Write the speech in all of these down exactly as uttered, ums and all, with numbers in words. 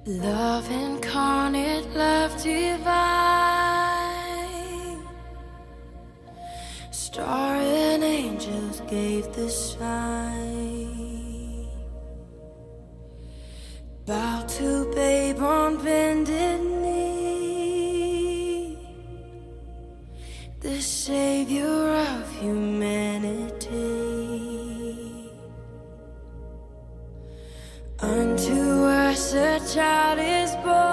Love incarnate, love divine. Star and angels gave the sign. Bow to babe on bended knee, the savior of humanity. Unto us a child is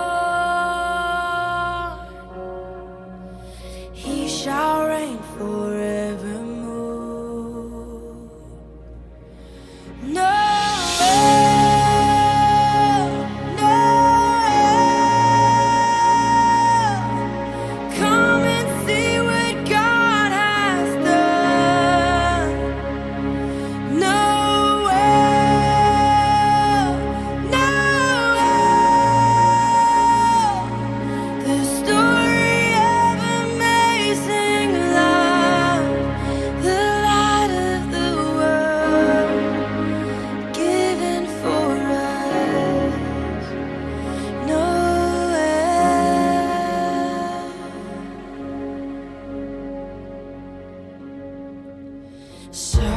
born, he shall reign forevermore. No, no, come and see what God has done. No, the story of amazing love, the light of the world, given for us. Noel.